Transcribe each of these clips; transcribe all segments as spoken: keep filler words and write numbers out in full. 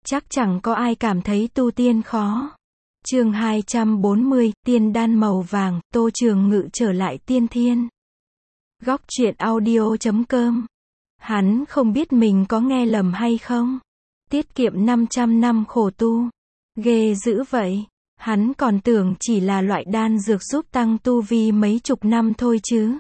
Chắc chẳng có ai cảm thấy tu tiên khó. Chương hai trăm bốn mươi, tiên đan màu vàng, Tô Trường Ngự trở lại tiên thiên. Góc truyện audio chấm com. Hắn không biết mình có nghe lầm hay không. Tiết kiệm năm trăm năm khổ tu. Ghê dữ vậy. Hắn còn tưởng chỉ là loại đan dược giúp tăng tu vi mấy chục năm thôi chứ.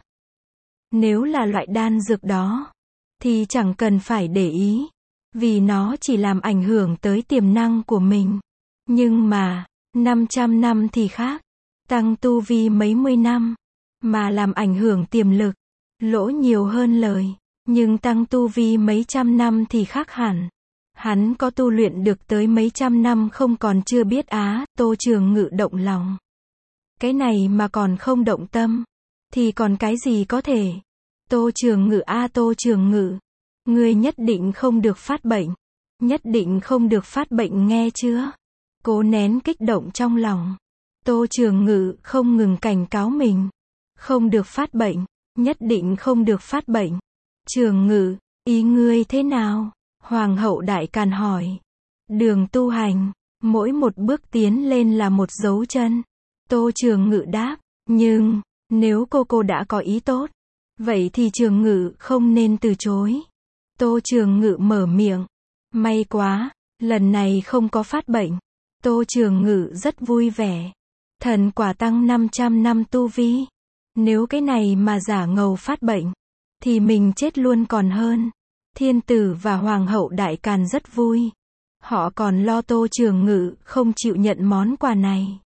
Nếu là loại đan dược đó, thì chẳng cần phải để ý. Vì nó chỉ làm ảnh hưởng tới tiềm năng của mình. Nhưng mà, năm trăm năm thì khác. Tăng tu vi mấy mươi năm, mà làm ảnh hưởng tiềm lực. Lỗ nhiều hơn lời. Nhưng tăng tu vi mấy trăm năm thì khác hẳn. Hắn có tu luyện được tới mấy trăm năm không còn chưa biết á, Tô Trường Ngự động lòng. Cái này mà còn không động tâm, thì còn cái gì có thể. Tô Trường Ngự a Tô Trường Ngự, ngươi nhất định không được phát bệnh. Nhất định không được phát bệnh nghe chưa? Cố nén kích động trong lòng. Tô Trường Ngự không ngừng cảnh cáo mình. Không được phát bệnh. Nhất định không được phát bệnh. Trường Ngự, ý ngươi thế nào? Hoàng hậu Đại Càn hỏi. Đường tu hành, mỗi một bước tiến lên là một dấu chân. Tô Trường Ngự đáp. Nhưng, nếu cô cô đã có ý tốt, vậy thì Trường Ngự không nên từ chối. Tô Trường Ngự mở miệng. May quá, lần này không có phát bệnh. Tô Trường Ngự rất vui vẻ. Thần quả tăng năm trăm năm tu vi. Nếu cái này mà giả ngầu phát bệnh, thì mình chết luôn còn hơn. Thiên tử và Hoàng hậu Đại Càn rất vui. Họ còn lo Tô Trường Ngự không chịu nhận món quà này.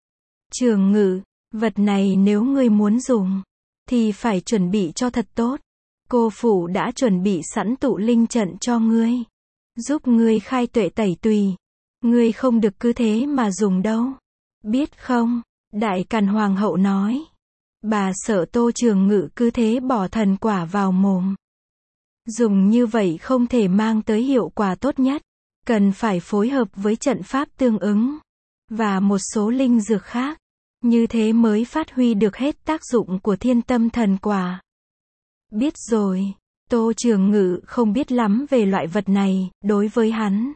Trường Ngự, vật này nếu ngươi muốn dùng, thì phải chuẩn bị cho thật tốt. Cô phủ đã chuẩn bị sẵn tụ linh trận cho ngươi. Giúp ngươi khai tuệ tẩy tùy. Ngươi không được cứ thế mà dùng đâu. Biết không? Đại Càn Hoàng hậu nói. Bà sợ Tô Trường Ngự cứ thế bỏ thần quả vào mồm. Dùng như vậy không thể mang tới hiệu quả tốt nhất. Cần phải phối hợp với trận pháp tương ứng. Và một số linh dược khác. Như thế mới phát huy được hết tác dụng của thiên tâm thần quả. Biết rồi. Tô Trường Ngự không biết lắm về loại vật này, đối với hắn.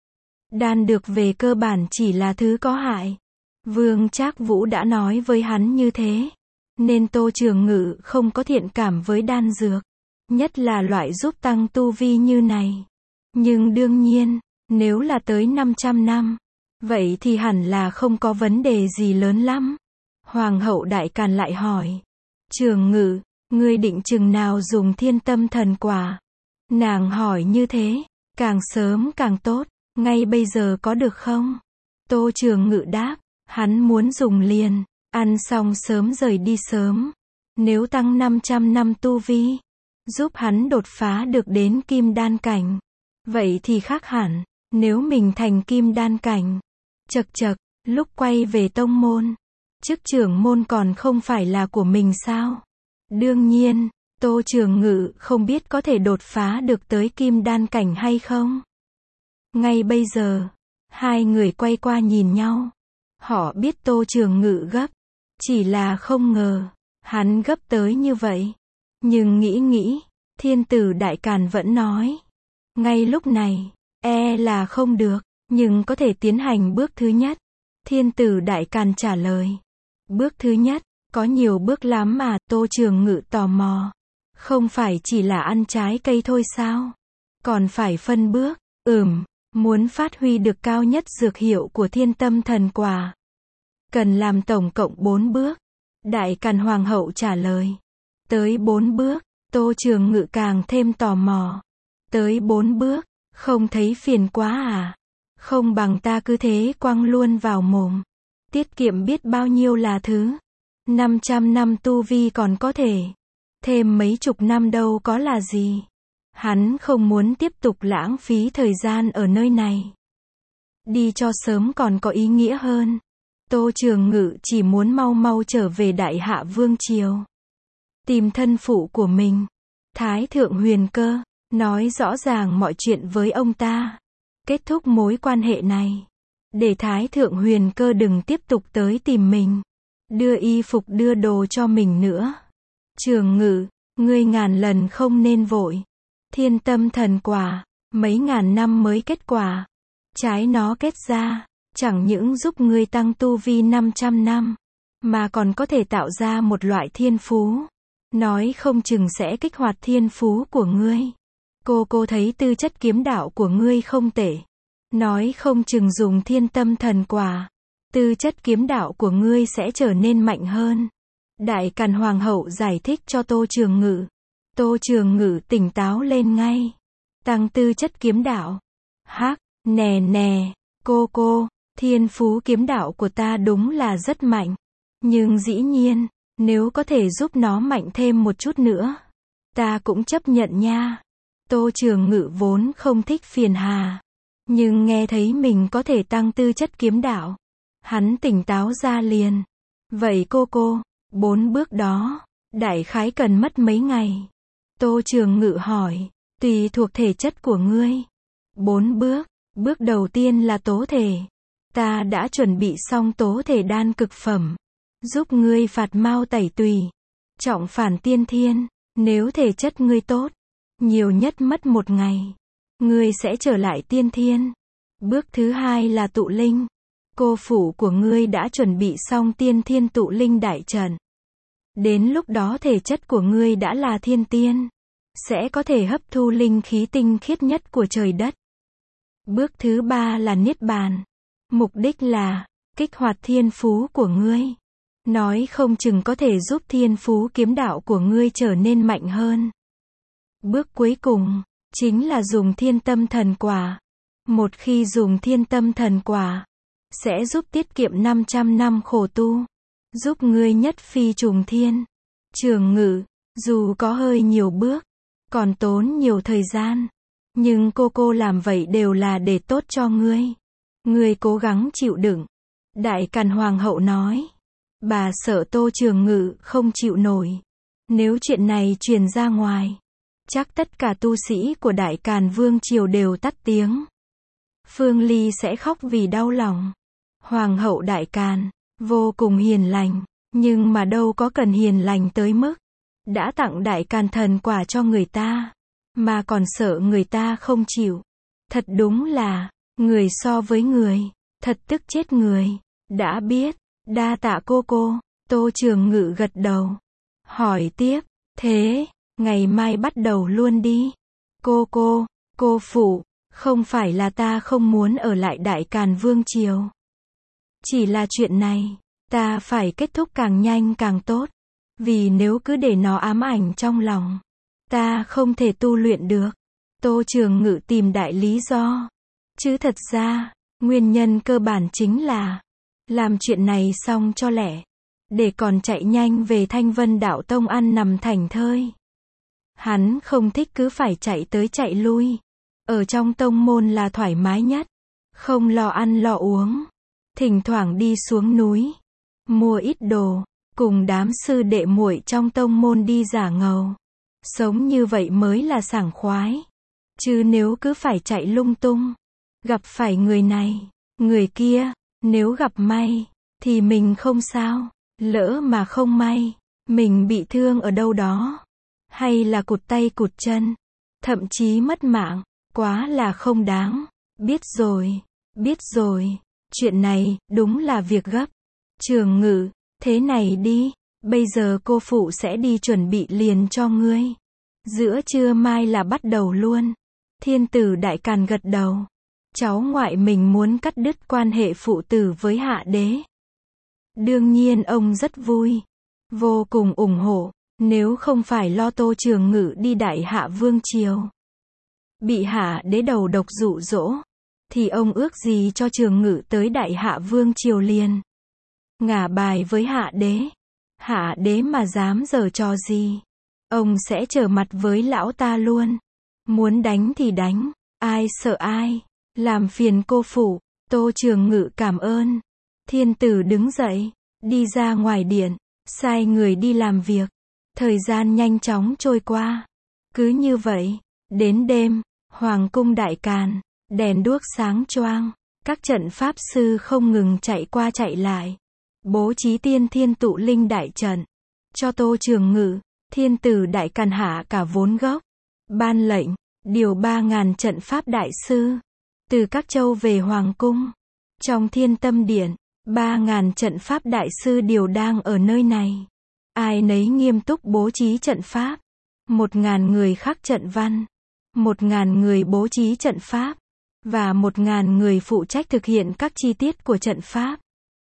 Đan được về cơ bản chỉ là thứ có hại. Vương Trác Vũ đã nói với hắn như thế. Nên Tô Trường Ngự không có thiện cảm với đan dược. Nhất là loại giúp tăng tu vi như này. Nhưng đương nhiên, nếu là tới năm trăm năm, vậy thì hẳn là không có vấn đề gì lớn lắm. Hoàng hậu Đại Càn lại hỏi. Trường Ngự, ngươi định chừng nào dùng thiên tâm thần quả? Nàng hỏi như thế, càng sớm càng tốt, ngay bây giờ có được không? Tô Trường Ngự đáp, hắn muốn dùng liền, ăn xong sớm rời đi sớm. Nếu tăng năm trăm năm tu vi, giúp hắn đột phá được đến kim đan cảnh. Vậy thì khác hẳn, nếu mình thành kim đan cảnh. Chậc chậc, lúc quay về tông môn, chức trưởng môn còn không phải là của mình sao? Đương nhiên, Tô Trường Ngự không biết có thể đột phá được tới kim đan cảnh hay không. Ngay bây giờ, hai người quay qua nhìn nhau. Họ biết Tô Trường Ngự gấp, chỉ là không ngờ, hắn gấp tới như vậy. Nhưng nghĩ nghĩ, thiên tử Đại Càn vẫn nói. Ngay lúc này, e là không được, nhưng có thể tiến hành bước thứ nhất. Thiên tử Đại Càn trả lời. Bước thứ nhất, có nhiều bước lắm mà, Tô Trường Ngự tò mò. Không phải chỉ là ăn trái cây thôi sao? Còn phải phân bước. Ừm, muốn phát huy được cao nhất dược hiệu của thiên tâm thần quả. Cần làm tổng cộng bốn bước. Đại Càn Hoàng hậu trả lời. Tới bốn bước, Tô Trường Ngự càng thêm tò mò. Tới bốn bước, không thấy phiền quá à? Không bằng ta cứ thế quăng luôn vào mồm. Tiết kiệm biết bao nhiêu là thứ. năm trăm năm tu vi còn có thể. Thêm mấy chục năm đâu có là gì. Hắn không muốn tiếp tục lãng phí thời gian ở nơi này. Đi cho sớm còn có ý nghĩa hơn. Tô Trường Ngự chỉ muốn mau mau trở về Đại Hạ Vương Triều. Tìm thân phụ của mình. Thái thượng Huyền Cơ. Nói rõ ràng mọi chuyện với ông ta. Kết thúc mối quan hệ này. Để Thái thượng Huyền Cơ đừng tiếp tục tới tìm mình. Đưa y phục đưa đồ cho mình nữa. Trường Ngự, ngươi ngàn lần không nên vội. Thiên tâm thần quả, mấy ngàn năm mới kết quả. Trái nó kết ra, chẳng những giúp ngươi tăng tu vi năm trăm năm, mà còn có thể tạo ra một loại thiên phú. Nói không chừng sẽ kích hoạt thiên phú của ngươi. Cô cô thấy tư chất kiếm đạo của ngươi không tệ. Nói không chừng dùng thiên tâm thần quả, tư chất kiếm đạo của ngươi sẽ trở nên mạnh hơn. Đại Càn Hoàng hậu giải thích cho Tô Trường Ngự. Tô Trường Ngự tỉnh táo lên ngay. Tăng tư chất kiếm đạo. Hắc, nè nè, cô cô, thiên phú kiếm đạo của ta đúng là rất mạnh. Nhưng dĩ nhiên, nếu có thể giúp nó mạnh thêm một chút nữa, ta cũng chấp nhận nha. Tô Trường Ngự vốn không thích phiền hà, nhưng nghe thấy mình có thể tăng tư chất kiếm đạo, hắn tỉnh táo ra liền. Vậy cô cô, bốn bước đó, đại khái cần mất mấy ngày? Tô Trường Ngự hỏi. Tùy thuộc thể chất của ngươi. Bốn bước. Bước đầu tiên là tố thể. Ta đã chuẩn bị xong tố thể đan cực phẩm, giúp ngươi phạt mau tẩy tùy, trọng phản tiên thiên. Nếu thể chất ngươi tốt, nhiều nhất mất một ngày, ngươi sẽ trở lại tiên thiên. Bước thứ hai là tụ linh. Cô phủ của ngươi đã chuẩn bị xong tiên thiên tụ linh đại trận. Đến lúc đó thể chất của ngươi đã là thiên tiên, sẽ có thể hấp thu linh khí tinh khiết nhất của trời đất. Bước thứ ba là niết bàn. Mục đích là kích hoạt thiên phú của ngươi. Nói không chừng có thể giúp thiên phú kiếm đạo của ngươi trở nên mạnh hơn. Bước cuối cùng chính là dùng thiên tâm thần quả. Một khi dùng thiên tâm thần quả, sẽ giúp tiết kiệm năm trăm năm khổ tu, giúp ngươi nhất phi trùng thiên. Trường Ngự, dù có hơi nhiều bước, còn tốn nhiều thời gian, nhưng cô cô làm vậy đều là để tốt cho ngươi. Ngươi cố gắng chịu đựng. Đại Càn Hoàng hậu nói. Bà sợ Tô Trường Ngự không chịu nổi. Nếu chuyện này truyền ra ngoài, chắc tất cả tu sĩ của Đại Càn Vương Triều đều tắt tiếng. Phương Ly sẽ khóc vì đau lòng. Hoàng hậu Đại Càn, vô cùng hiền lành, nhưng mà đâu có cần hiền lành tới mức đã tặng Đại Càn thần quả cho người ta, mà còn sợ người ta không chịu. Thật đúng là, người so với người, thật tức chết người. Đã biết, đa tạ cô cô. Tô Trường Ngự gật đầu. Hỏi tiếp, thế, ngày mai bắt đầu luôn đi. Cô cô, cô phụ, không phải là ta không muốn ở lại Đại Càn Vương Triều. Chỉ là chuyện này, ta phải kết thúc càng nhanh càng tốt. Vì nếu cứ để nó ám ảnh trong lòng, ta không thể tu luyện được. Tô Trường Ngự tìm đại lý do. Chứ thật ra, nguyên nhân cơ bản chính là làm chuyện này xong cho lẹ, để còn chạy nhanh về Thanh Vân Đạo Tông ăn nằm thảnh thơi. Hắn không thích cứ phải chạy tới chạy lui. Ở trong tông môn là thoải mái nhất, không lo ăn lo uống, thỉnh thoảng đi xuống núi, mua ít đồ, cùng đám sư đệ muội trong tông môn đi giả ngầu. Sống như vậy mới là sảng khoái. Chứ nếu cứ phải chạy lung tung, gặp phải người này, người kia, nếu gặp may, thì mình không sao. Lỡ mà không may, mình bị thương ở đâu đó, hay là cụt tay cụt chân, thậm chí mất mạng, quá là không đáng. Biết rồi, biết rồi, chuyện này, đúng là việc gấp. Trường Ngự, thế này đi, bây giờ cô phụ sẽ đi chuẩn bị liền cho ngươi. Giữa trưa mai là bắt đầu luôn. Thiên tử Đại Càn gật đầu. Cháu ngoại mình muốn cắt đứt quan hệ phụ tử với Hạ Đế. Đương nhiên ông rất vui, vô cùng ủng hộ. Nếu không phải lo Tô Trường Ngự đi Đại Hạ Vương Triều, bị Hạ Đế đầu độc dụ dỗ, thì ông ước gì cho Trường Ngự tới Đại Hạ Vương Triều liền. Ngả bài với Hạ Đế. Hạ Đế mà dám giở trò gì, ông sẽ trở mặt với lão ta luôn. Muốn đánh thì đánh, ai sợ ai. Làm phiền cô phụ. Tô Trường Ngự cảm ơn. Thiên tử đứng dậy, đi ra ngoài điện, sai người đi làm việc. Thời gian nhanh chóng trôi qua. Cứ như vậy, đến đêm, Hoàng cung Đại Càn, đèn đuốc sáng choang, các trận pháp sư không ngừng chạy qua chạy lại, bố trí tiên thiên tụ linh đại trận cho Tô Trường Ngự. Thiên tử Đại Càn hạ cả vốn gốc, ban lệnh điều ba ngàn trận pháp đại sư, từ các châu về hoàng cung. Trong Thiên Tâm Điện, ba ngàn trận pháp đại sư đều đang ở nơi này. Ai nấy nghiêm túc bố trí trận pháp. Một ngàn người khắc trận văn. Một ngàn người bố trí trận pháp. Và một ngàn người phụ trách thực hiện các chi tiết của trận pháp.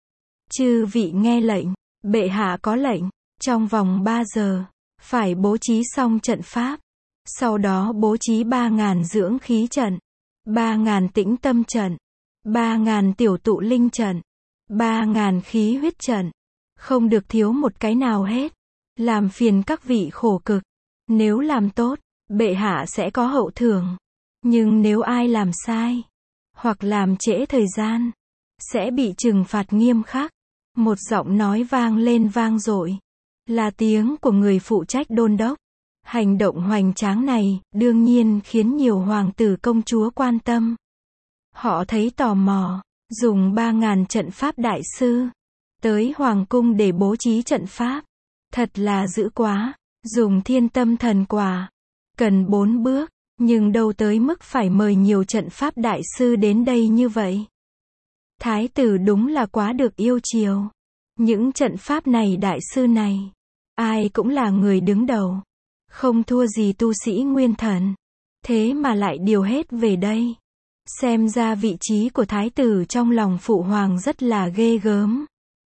Chư vị nghe lệnh, bệ hạ có lệnh, trong vòng ba giờ, phải bố trí xong trận pháp. Sau đó bố trí ba ngàn dưỡng khí trận, ba ngàn tĩnh tâm trận, ba ngàn tiểu tụ linh trận, ba ngàn khí huyết trận. Không được thiếu một cái nào hết. Làm phiền các vị khổ cực. Nếu làm tốt, bệ hạ sẽ có hậu thưởng. Nhưng nếu ai làm sai, hoặc làm trễ thời gian, sẽ bị trừng phạt nghiêm khắc. Một giọng nói vang lên vang dội. Là tiếng của người phụ trách đôn đốc. Hành động hoành tráng này, đương nhiên khiến nhiều hoàng tử công chúa quan tâm. Họ thấy tò mò, dùng ba ngàn trận pháp đại sư, tới hoàng cung để bố trí trận pháp. Thật là dữ quá, dùng thiên tâm thần quả. Cần bốn bước, nhưng đâu tới mức phải mời nhiều trận pháp đại sư đến đây như vậy. Thái tử đúng là quá được yêu chiều. Những trận pháp này đại sư này, ai cũng là người đứng đầu. Không thua gì tu sĩ nguyên thần. Thế mà lại điều hết về đây. Xem ra vị trí của thái tử trong lòng phụ hoàng rất là ghê gớm.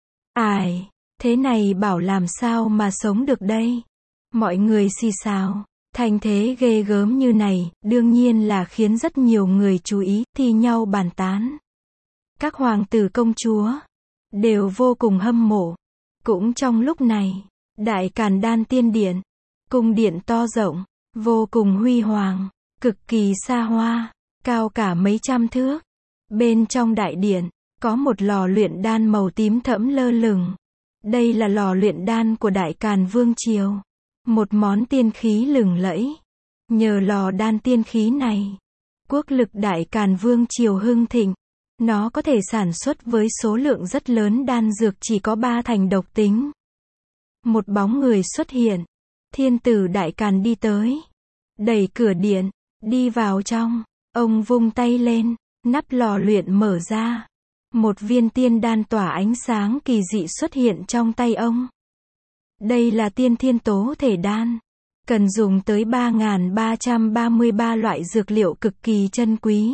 Ai, thế này bảo làm sao mà sống được đây? Mọi người xì xào. Thành thế ghê gớm như này, đương nhiên là khiến rất nhiều người chú ý, thi nhau bàn tán. Các hoàng tử công chúa đều vô cùng hâm mộ. Cũng trong lúc này, Đại Càn Đan Tiên Điện, cung điện to rộng, vô cùng huy hoàng, cực kỳ xa hoa, cao cả mấy trăm thước. Bên trong đại điện, có một lò luyện đan màu tím thẫm lơ lửng. Đây là lò luyện đan của Đại Càn Vương Triều. Một món tiên khí lừng lẫy. Nhờ lò đan tiên khí này, quốc lực Đại Càn Vương Triều hưng thịnh. Nó có thể sản xuất với số lượng rất lớn đan dược chỉ có ba thành độc tính. Một bóng người xuất hiện. Thiên tử Đại Càn đi tới. Đẩy cửa điện, đi vào trong. Ông vung tay lên, nắp lò luyện mở ra. Một viên tiên đan tỏa ánh sáng kỳ dị xuất hiện trong tay ông. Đây là tiên thiên tố thể đan. Cần dùng tới ba nghìn ba trăm ba mươi ba loại dược liệu cực kỳ chân quý.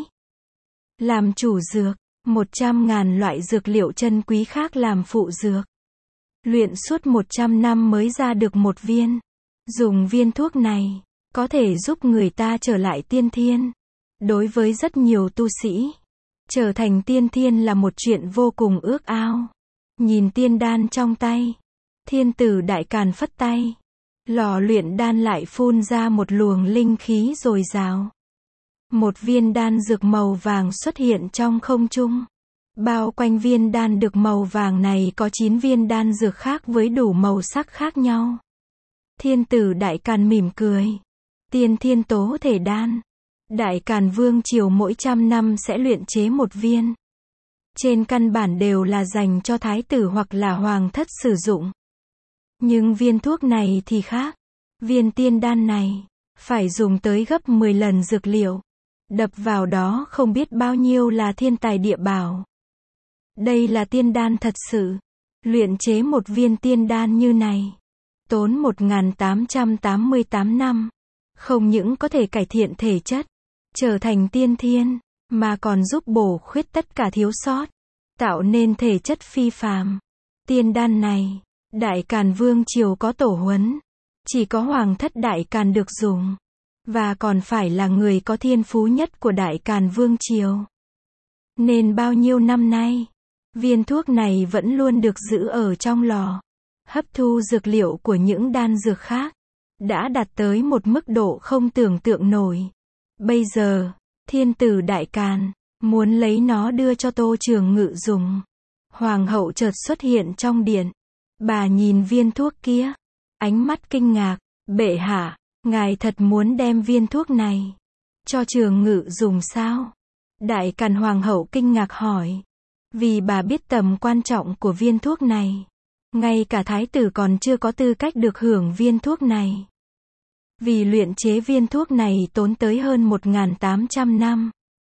Làm chủ dược, một trăm nghìn loại dược liệu chân quý khác làm phụ dược. Luyện suốt một trăm năm mới ra được một viên. Dùng viên thuốc này, có thể giúp người ta trở lại tiên thiên. Đối với rất nhiều tu sĩ, trở thành tiên thiên là một chuyện vô cùng ước ao. Nhìn tiên đan trong tay, thiên tử Đại Càn phất tay. Lò luyện đan lại phun ra một luồng linh khí dồi dào. Một viên đan dược màu vàng xuất hiện trong không trung. Bao quanh viên đan được màu vàng này có chín viên đan dược khác với đủ màu sắc khác nhau. Thiên tử Đại Càn mỉm cười. Tiên thiên tố thể đan. Đại Càn Vương Triều mỗi trăm năm sẽ luyện chế một viên. Trên căn bản đều là dành cho thái tử hoặc là hoàng thất sử dụng. Nhưng viên thuốc này thì khác. Viên tiên đan này, phải dùng tới gấp mười lần dược liệu. Đập vào đó không biết bao nhiêu là thiên tài địa bảo. Đây là tiên đan thật sự. Luyện chế một viên tiên đan như này, tốn một nghìn tám trăm tám mươi tám năm. Không những có thể cải thiện thể chất, trở thành tiên thiên, mà còn giúp bổ khuyết tất cả thiếu sót, tạo nên thể chất phi phàm. Tiên đan này, Đại Càn Vương Triều có tổ huấn. Chỉ có hoàng thất Đại Càn được dùng. Và còn phải là người có thiên phú nhất của Đại Càn Vương Triều. Nên bao nhiêu năm nay, viên thuốc này vẫn luôn được giữ ở trong lò. Hấp thu dược liệu của những đan dược khác, đã đạt tới một mức độ không tưởng tượng nổi. Bây giờ, thiên tử Đại Càn, muốn lấy nó đưa cho Tô Trường Ngự dùng. Hoàng hậu chợt xuất hiện trong điện. Bà nhìn viên thuốc kia, ánh mắt kinh ngạc. Bệ hạ, ngài thật muốn đem viên thuốc này cho Trường Ngự dùng sao? Đại Càn Hoàng hậu kinh ngạc hỏi. Vì bà biết tầm quan trọng của viên thuốc này. Ngay cả thái tử còn chưa có tư cách được hưởng viên thuốc này. Vì luyện chế viên thuốc này tốn tới hơn một nghìn tám trăm năm.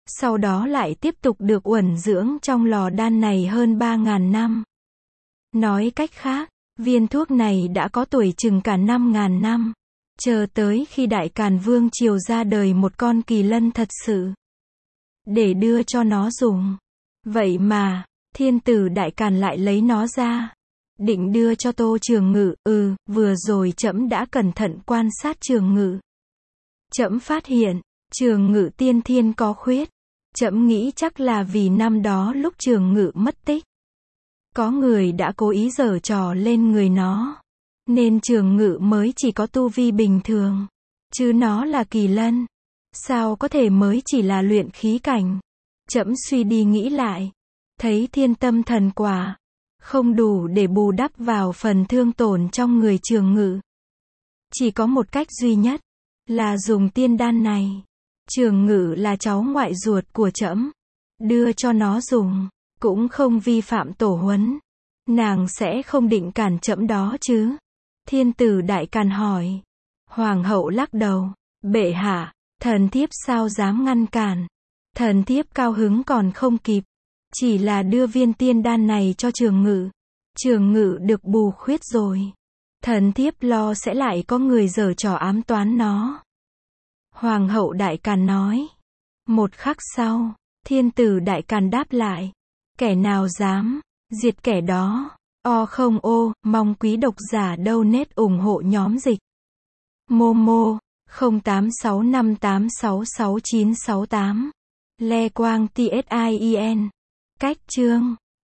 sau đó lại tiếp tục được uẩn dưỡng trong lò đan này hơn ba ngàn năm. Nói cách khác, viên thuốc này đã có tuổi chừng cả năm ngàn năm, chờ tới khi Đại Càn Vương triều ra đời một con kỳ lân thật sự, để đưa cho nó dùng. Vậy mà, thiên tử Đại Càn lại lấy nó ra, định đưa cho Tô Trường Ngự. Ừ, vừa rồi trẫm đã cẩn thận quan sát Trường Ngự. Trẫm phát hiện, Trường Ngự tiên thiên có khuyết. Trẫm nghĩ chắc là vì năm đó lúc Trường Ngự mất tích, có người đã cố ý giở trò lên người nó, nên Trường Ngự mới chỉ có tu vi bình thường. Chứ nó là kỳ lân, sao có thể mới chỉ là luyện khí cảnh. Trẫm suy đi nghĩ lại, thấy thiên tâm thần quả không đủ để bù đắp vào phần thương tổn trong người Trường Ngự. Chỉ có một cách duy nhất, là dùng tiên đan này. Trường Ngự là cháu ngoại ruột của trẫm, đưa cho nó dùng, cũng không vi phạm tổ huấn. Nàng sẽ không định cản trẫm đó chứ? Thiên tử Đại Càn hỏi. Hoàng hậu lắc đầu. Bệ hạ, thần thiếp sao dám ngăn cản. Thần thiếp cao hứng còn không kịp, chỉ là đưa viên tiên đan này cho Trường Ngự. Trường Ngự được bù khuyết rồi, thần thiếp lo sẽ lại có người giở trò ám toán nó. Hoàng hậu Đại Càn nói. Một khắc sau, thiên tử Đại Càn đáp lại. Kẻ nào dám diệt kẻ đó. O không ô, mong quý độc giả donate ủng hộ nhóm dịch. Momo, không tám sáu năm tám sáu sáu chín sáu tám. Le Quang tien. Cách chương